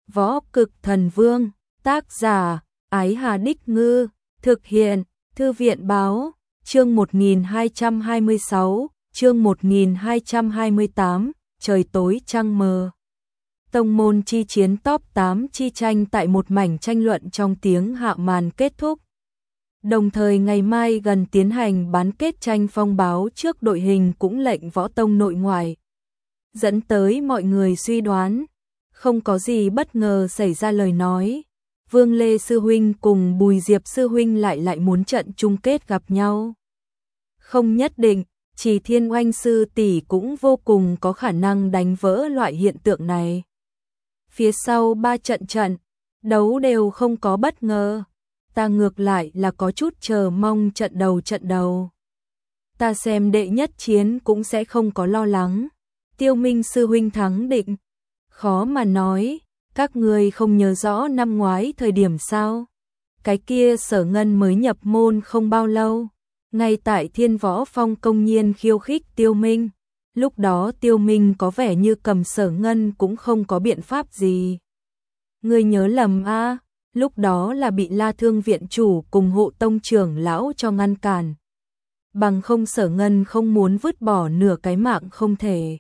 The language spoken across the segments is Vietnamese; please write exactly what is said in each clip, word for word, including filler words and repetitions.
Võ Cực Thần Vương, tác giả, Ái Hà Đích Ngư, thực hiện, Thư viện Báo, chương một nghìn hai trăm hai mươi sáu, chương một nghìn hai trăm hai mươi tám, trời tối trăng mờ. Tông môn chi chiến top tám chi tranh tại một mảnh tranh luận trong tiếng hạ màn kết thúc. Đồng thời ngày mai gần tiến hành bán kết tranh phong báo trước đội hình cũng lệnh võ tông nội ngoại. Dẫn tới mọi người suy đoán, không có gì bất ngờ xảy ra lời nói. Vương Lê Sư Huynh cùng Bùi Diệp Sư Huynh lại lại muốn trận chung kết gặp nhau. Không nhất định, chỉ Thiên Oanh Sư tỷ cũng vô cùng có khả năng đánh vỡ loại hiện tượng này. Phía sau ba trận trận, đấu đều không có bất ngờ. Ta ngược lại là có chút chờ mong trận đầu trận đầu. Ta xem đệ nhất chiến cũng sẽ không có lo lắng. Tiêu Minh Sư Huynh thắng định. Khó mà nói, các người không nhớ rõ năm ngoái thời điểm sao. Cái kia Sở Ngân mới nhập môn không bao lâu. Ngay tại Thiên Võ Phong công nhiên khiêu khích Tiêu Minh. Lúc đó Tiêu Minh có vẻ như cầm Sở Ngân cũng không có biện pháp gì. Người nhớ lầm a à, lúc đó là bị La Thương viện chủ cùng hộ tông trưởng lão cho ngăn cản. Bằng không Sở Ngân không muốn vứt bỏ nửa cái mạng không thể.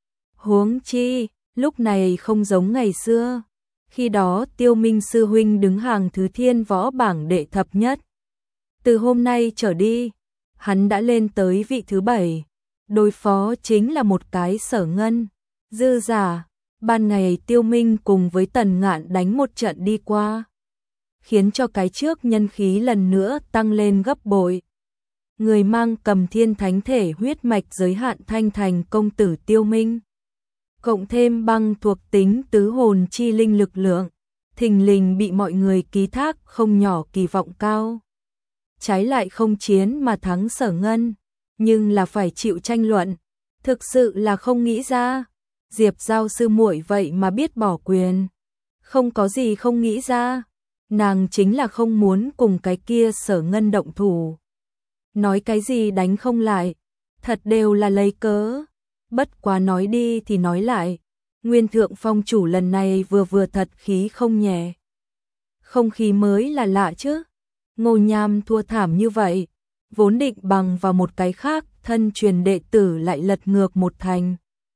Huống chi, lúc này không giống ngày xưa. Khi đó Tiêu Minh Sư Huynh đứng hàng thứ Thiên Võ bảng đệ thập nhất. Từ hôm nay trở đi, hắn đã lên tới vị thứ bảy. Đối phó chính là một cái Sở Ngân. Dư giả, ban ngày Tiêu Minh cùng với Tần Ngạn đánh một trận đi qua. Khiến cho cái trước nhân khí lần nữa tăng lên gấp bội. Người mang cầm thiên thánh thể huyết mạch giới hạn thanh thành công tử Tiêu Minh. Cộng thêm băng thuộc tính tứ hồn chi linh lực lượng, thình lình bị mọi người ký thác không nhỏ kỳ vọng cao. Trái lại không chiến mà thắng Sở Ngân, nhưng là phải chịu tranh luận, thực sự là không nghĩ ra. Diệp Giao sư muội vậy mà biết bỏ quyền. Không có gì không nghĩ ra, nàng chính là không muốn cùng cái kia Sở Ngân động thủ. Nói cái gì đánh không lại, thật đều là lấy cớ. Bất quá nói đi thì nói lại, Nguyên Thượng Phong chủ lần này vừa vừa thật khí không nhẹ. Không khí mới là lạ chứ. Ngô Nham thua thảm như vậy, vốn định bằng vào một cái khác, thân truyền đệ tử lại lật ngược một thành.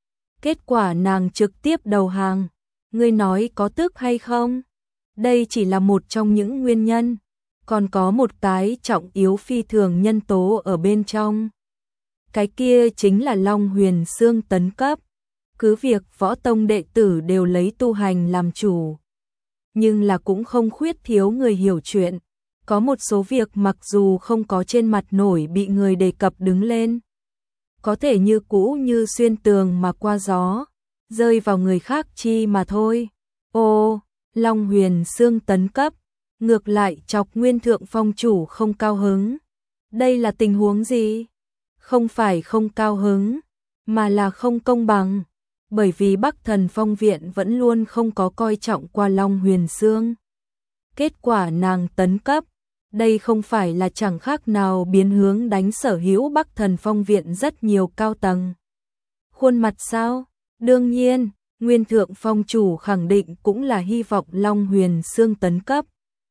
Kết quả nàng trực tiếp đầu hàng. Ngươi nói có tức hay không? Đây chỉ là một trong những nguyên nhân, còn có một cái trọng yếu phi thường nhân tố ở bên trong. Cái kia chính là Long Huyền Xương tấn cấp. Cứ việc võ tông đệ tử đều lấy tu hành làm chủ, nhưng là cũng không khuyết thiếu người hiểu chuyện. Có một số việc mặc dù không có trên mặt nổi bị người đề cập đứng lên, có thể như cũ như xuyên tường mà qua gió, rơi vào người khác chi mà thôi. Ô, Long Huyền Xương tấn cấp, ngược lại chọc Nguyên Thượng Phong chủ không cao hứng. Đây là tình huống gì? Không phải không cao hứng, mà là không công bằng, bởi vì Bắc Thần Phong viện vẫn luôn không có coi trọng qua Long Huyền Xương. Kết quả nàng tấn cấp, đây không phải là chẳng khác nào biến hướng đánh sở hữu Bắc Thần Phong viện rất nhiều cao tầng. Khuôn mặt sao? Đương nhiên, Nguyên Thượng Phong chủ khẳng định cũng là hy vọng Long Huyền Xương tấn cấp.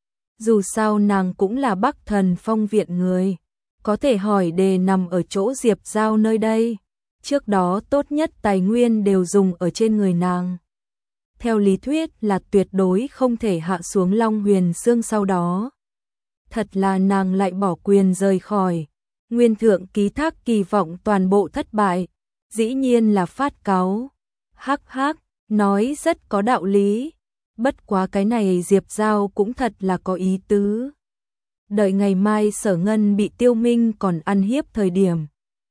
Dù sao nàng cũng là Bắc Thần Phong viện người. Có thể hỏi đề nằm ở chỗ Diệp Giao nơi đây. Trước đó tốt nhất tài nguyên đều dùng ở trên người nàng. Theo lý thuyết là tuyệt đối không thể hạ xuống Long Huyền Xương sau đó. Thật là nàng lại bỏ quyền rời khỏi. Nguyên Thượng ký thác kỳ vọng toàn bộ thất bại. Dĩ nhiên là phát cáu. Hắc hắc, nói rất có đạo lý. Bất quá cái này Diệp Giao cũng thật là có ý tứ. Đợi ngày mai Sở Ngân bị Tiêu Minh còn ăn hiếp thời điểm,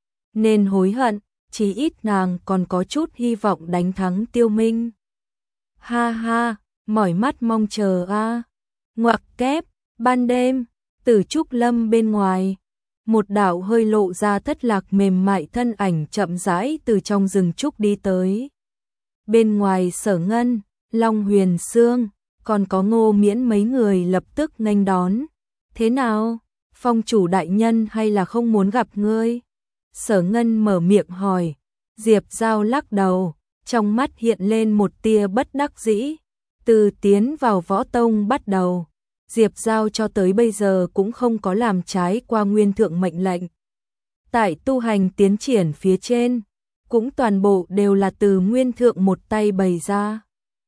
nên hối hận, chỉ ít nàng còn có chút hy vọng đánh thắng Tiêu Minh. Ha ha, mỏi mắt mong chờ a. À. Ngoặc kép, ban đêm, Tử Trúc Lâm bên ngoài, một đạo hơi lộ ra thất lạc mềm mại thân ảnh chậm rãi từ trong rừng trúc đi tới. Bên ngoài Sở Ngân, Long Huyền Xương, còn có Ngô Miễn mấy người lập tức nghênh đón. Thế nào? Phong chủ đại nhân hay là không muốn gặp ngươi? Sở Ngân mở miệng hỏi. Diệp Giao lắc đầu, trong mắt hiện lên một tia bất đắc dĩ. Từ tiến vào võ tông bắt đầu, Diệp Giao cho tới bây giờ cũng không có làm trái qua nguyên thượng mệnh lệnh. Tại tu hành tiến triển phía trên, cũng toàn bộ đều là từ nguyên thượng một tay bày ra.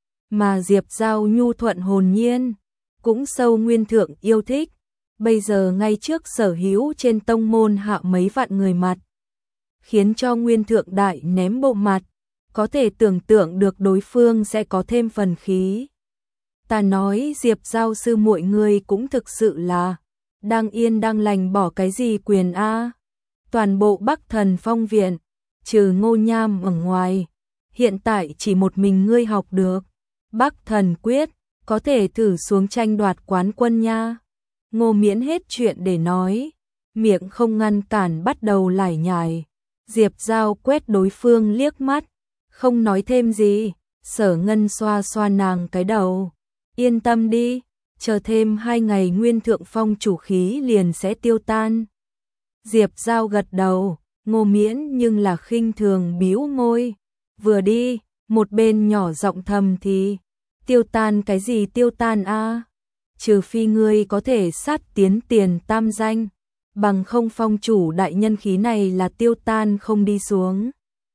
Mà Diệp Giao nhu thuận hồn nhiên, cũng sâu nguyên thượng yêu thích, bây giờ ngay trước sở hữu trên tông môn hạ mấy vạn người mặt, khiến cho nguyên thượng đại ném bộ mặt, có thể tưởng tượng được đối phương sẽ có thêm phần khí. Ta nói Diệp Giao sư muội người cũng thực sự là đang yên đang lành bỏ cái gì quyền a. Toàn bộ Bắc Thần Phong viện, trừ Ngô Nham ở ngoài, hiện tại chỉ một mình ngươi học được Bắc Thần Quyết, có thể thử xuống tranh đoạt quán quân nha. Ngô Miễn hết chuyện để nói, miệng không ngăn cản bắt đầu lải nhải. Diệp Giao quét đối phương liếc mắt, không nói thêm gì. Sở Ngân xoa xoa nàng cái đầu, yên tâm đi, chờ thêm hai ngày nguyên thượng phong chủ khí liền sẽ tiêu tan. Diệp Giao gật đầu, Ngô Miễn nhưng là khinh thường bĩu môi, vừa đi, một bên nhỏ giọng thầm thì, tiêu tan cái gì tiêu tan a? Trừ phi ngươi có thể sát tiến tiền tam danh, bằng không phong chủ đại nhân khí này là tiêu tan không đi xuống.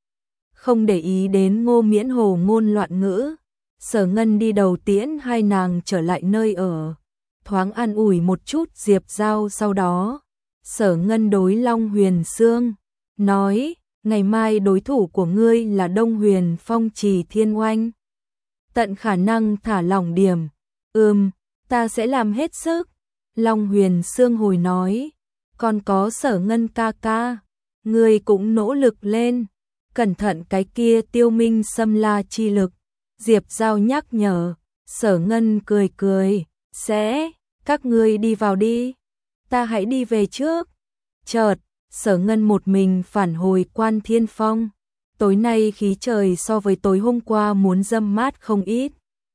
Không để ý đến Ngô Miễn hồ ngôn loạn ngữ, Sở Ngân đi đầu tiễn hai nàng trở lại nơi ở, thoáng an ủi một chút Diệp Giao. Sau đó Sở Ngân đối Long Huyền Sương nói, ngày mai đối thủ của ngươi là Đông Huyền Phong Trì Thiên Oanh, tận khả năng thả lỏng điểm. Ừm, ta sẽ làm hết sức. Long Huyền Sương hồi nói, còn có Sở Ngân ca ca, ngươi cũng nỗ lực lên, cẩn thận cái kia tiêu minh xâm la chi lực. Diệp Giao nhắc nhở. Sở Ngân cười cười, sẽ, các ngươi đi vào đi, ta hãy đi về trước. Chợt, Sở Ngân một mình phản hồi Quan Thiên Phong. Tối nay khí trời so với tối hôm qua muốn râm mát không ít.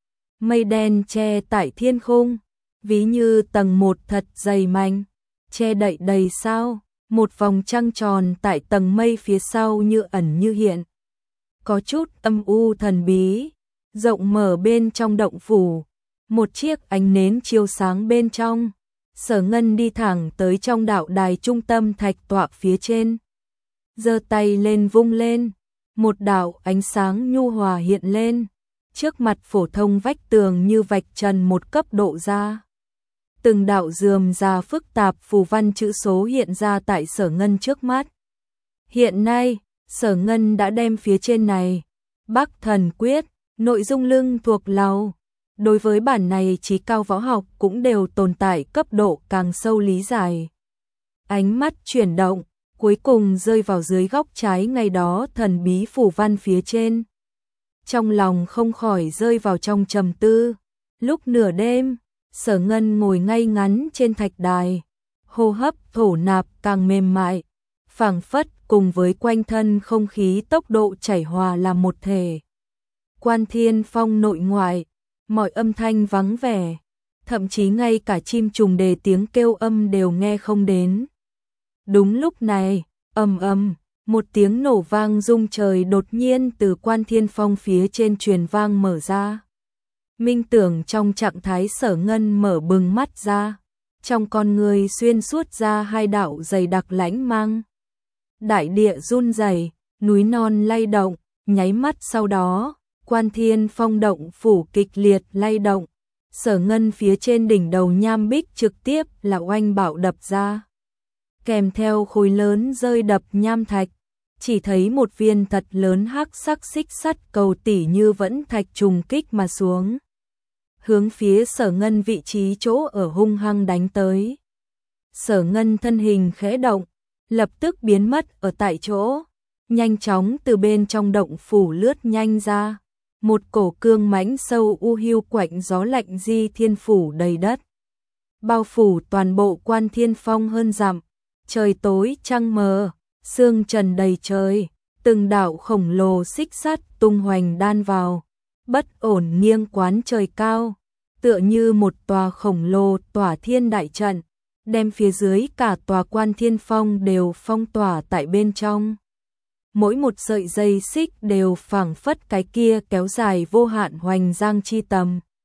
Mây đen che tại thiên khung, ví như tầng một thật dày manh, che đậy đầy sao. Một vòng trăng tròn tại tầng mây phía sau như ẩn như hiện, có chút âm u thần bí. Rộng mở bên trong động phủ, một chiếc ánh nến chiếu sáng bên trong. Sở Ngân đi thẳng tới trong đạo đài trung tâm thạch tọa phía trên, giơ tay lên vung lên, một đạo ánh sáng nhu hòa hiện lên, trước mặt phổ thông vách tường như vạch trần một cấp độ ra. Từng đạo rườm rà phức tạp phù văn chữ số hiện ra tại Sở Ngân trước mắt. Hiện nay, Sở Ngân đã đem phía trên này, Bắc Thần Quyết, nội dung lưng thuộc lầu. Đối với bản này chí cao võ học cũng đều tồn tại cấp độ càng sâu lý giải. Ánh mắt chuyển động, cuối cùng rơi vào dưới góc trái ngày đó thần bí phù văn phía trên. Trong lòng không khỏi rơi vào trong trầm tư. Lúc nửa đêm, Sở Ngân ngồi ngay ngắn trên thạch đài, hô hấp thổ nạp càng mềm mại, phảng phất cùng với quanh thân không khí tốc độ chảy hòa làm một thể. Quan Thiên Phong nội ngoại, mọi âm thanh vắng vẻ, thậm chí ngay cả chim trùng đề tiếng kêu âm đều nghe không đến. Đúng lúc này, ầm ầm, một tiếng nổ vang rung trời đột nhiên từ Quan Thiên Phong phía trên truyền vang mở ra. Minh Tưởng trong trạng thái Sở Ngân mở bừng mắt ra, trong con người xuyên suốt ra hai đạo dày đặc lãnh mang. Đại địa run rẩy, núi non lay động, nháy mắt sau đó, Quan Thiên Phong động phủ kịch liệt lay động. Sở Ngân phía trên đỉnh đầu nham bích trực tiếp là oanh bạo đập ra, kèm theo khối lớn rơi đập nham thạch. Chỉ thấy một viên thật lớn hắc sắc xích sắt cầu tỉ như vẫn thạch trùng kích mà xuống, hướng phía Sở Ngân vị trí chỗ ở hung hăng đánh tới. Sở Ngân thân hình khẽ động, lập tức biến mất ở tại chỗ, nhanh chóng từ bên trong động phủ lướt nhanh ra. Một cổ cương mãnh sâu u hưu quạnh gió lạnh di thiên phủ đầy đất, bao phủ toàn bộ Quan Thiên Phong hơn dặm. Trời tối trăng mờ, sương trần đầy trời, từng đạo khổng lồ xích sắt tung hoành đan vào, bất ổn nghiêng quán trời cao, tựa như một tòa khổng lồ tỏa thiên đại trận, đem phía dưới cả tòa Quan Thiên Phong đều phong tỏa tại bên trong. Mỗi một sợi dây xích đều phảng phất cái kia kéo dài vô hạn hoành giang chi tầm,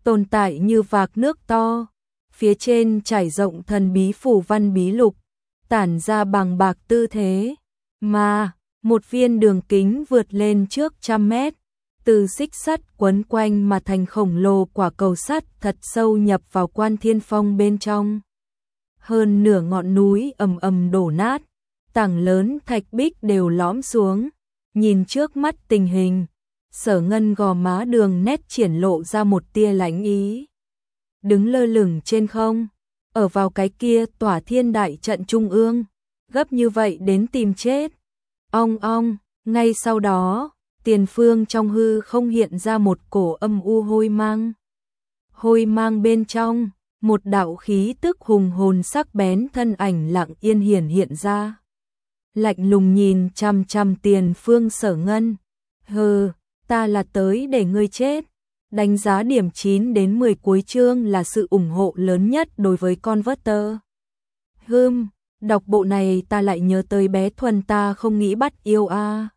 tồn tại như vạc nước to, phía trên trải rộng thần bí phù văn bí lục, tản ra bằng bạc tư thế, mà một viên đường kính vượt lên trước trăm mét, từ xích sắt quấn quanh mà thành khổng lồ quả cầu sắt thật sâu nhập vào Quan Thiên Phong bên trong. Hơn nửa ngọn núi ầm ầm đổ nát, tảng lớn thạch bích đều lõm xuống, nhìn trước mắt tình hình, Sở Ngân gò má đường nét triển lộ ra một tia lãnh ý. Đứng lơ lửng trên không, ở vào cái kia tỏa thiên đại trận trung ương, gấp như vậy đến tìm chết. Ong ong, ngay sau đó, tiền phương trong hư không hiện ra một cổ âm u hôi mang. Hôi mang bên trong, một đạo khí tức hùng hồn sắc bén thân ảnh lặng yên hiển hiện ra. Lạnh lùng nhìn chằm chằm tiền phương Sở Ngân. Hừ, ta là tới để ngươi chết. Đánh giá điểm chín đến mười cuối chương là sự ủng hộ lớn nhất đối với Converter. Hừm, đọc bộ này ta lại nhớ tới bé Thuần ta không nghĩ bắt yêu a. À.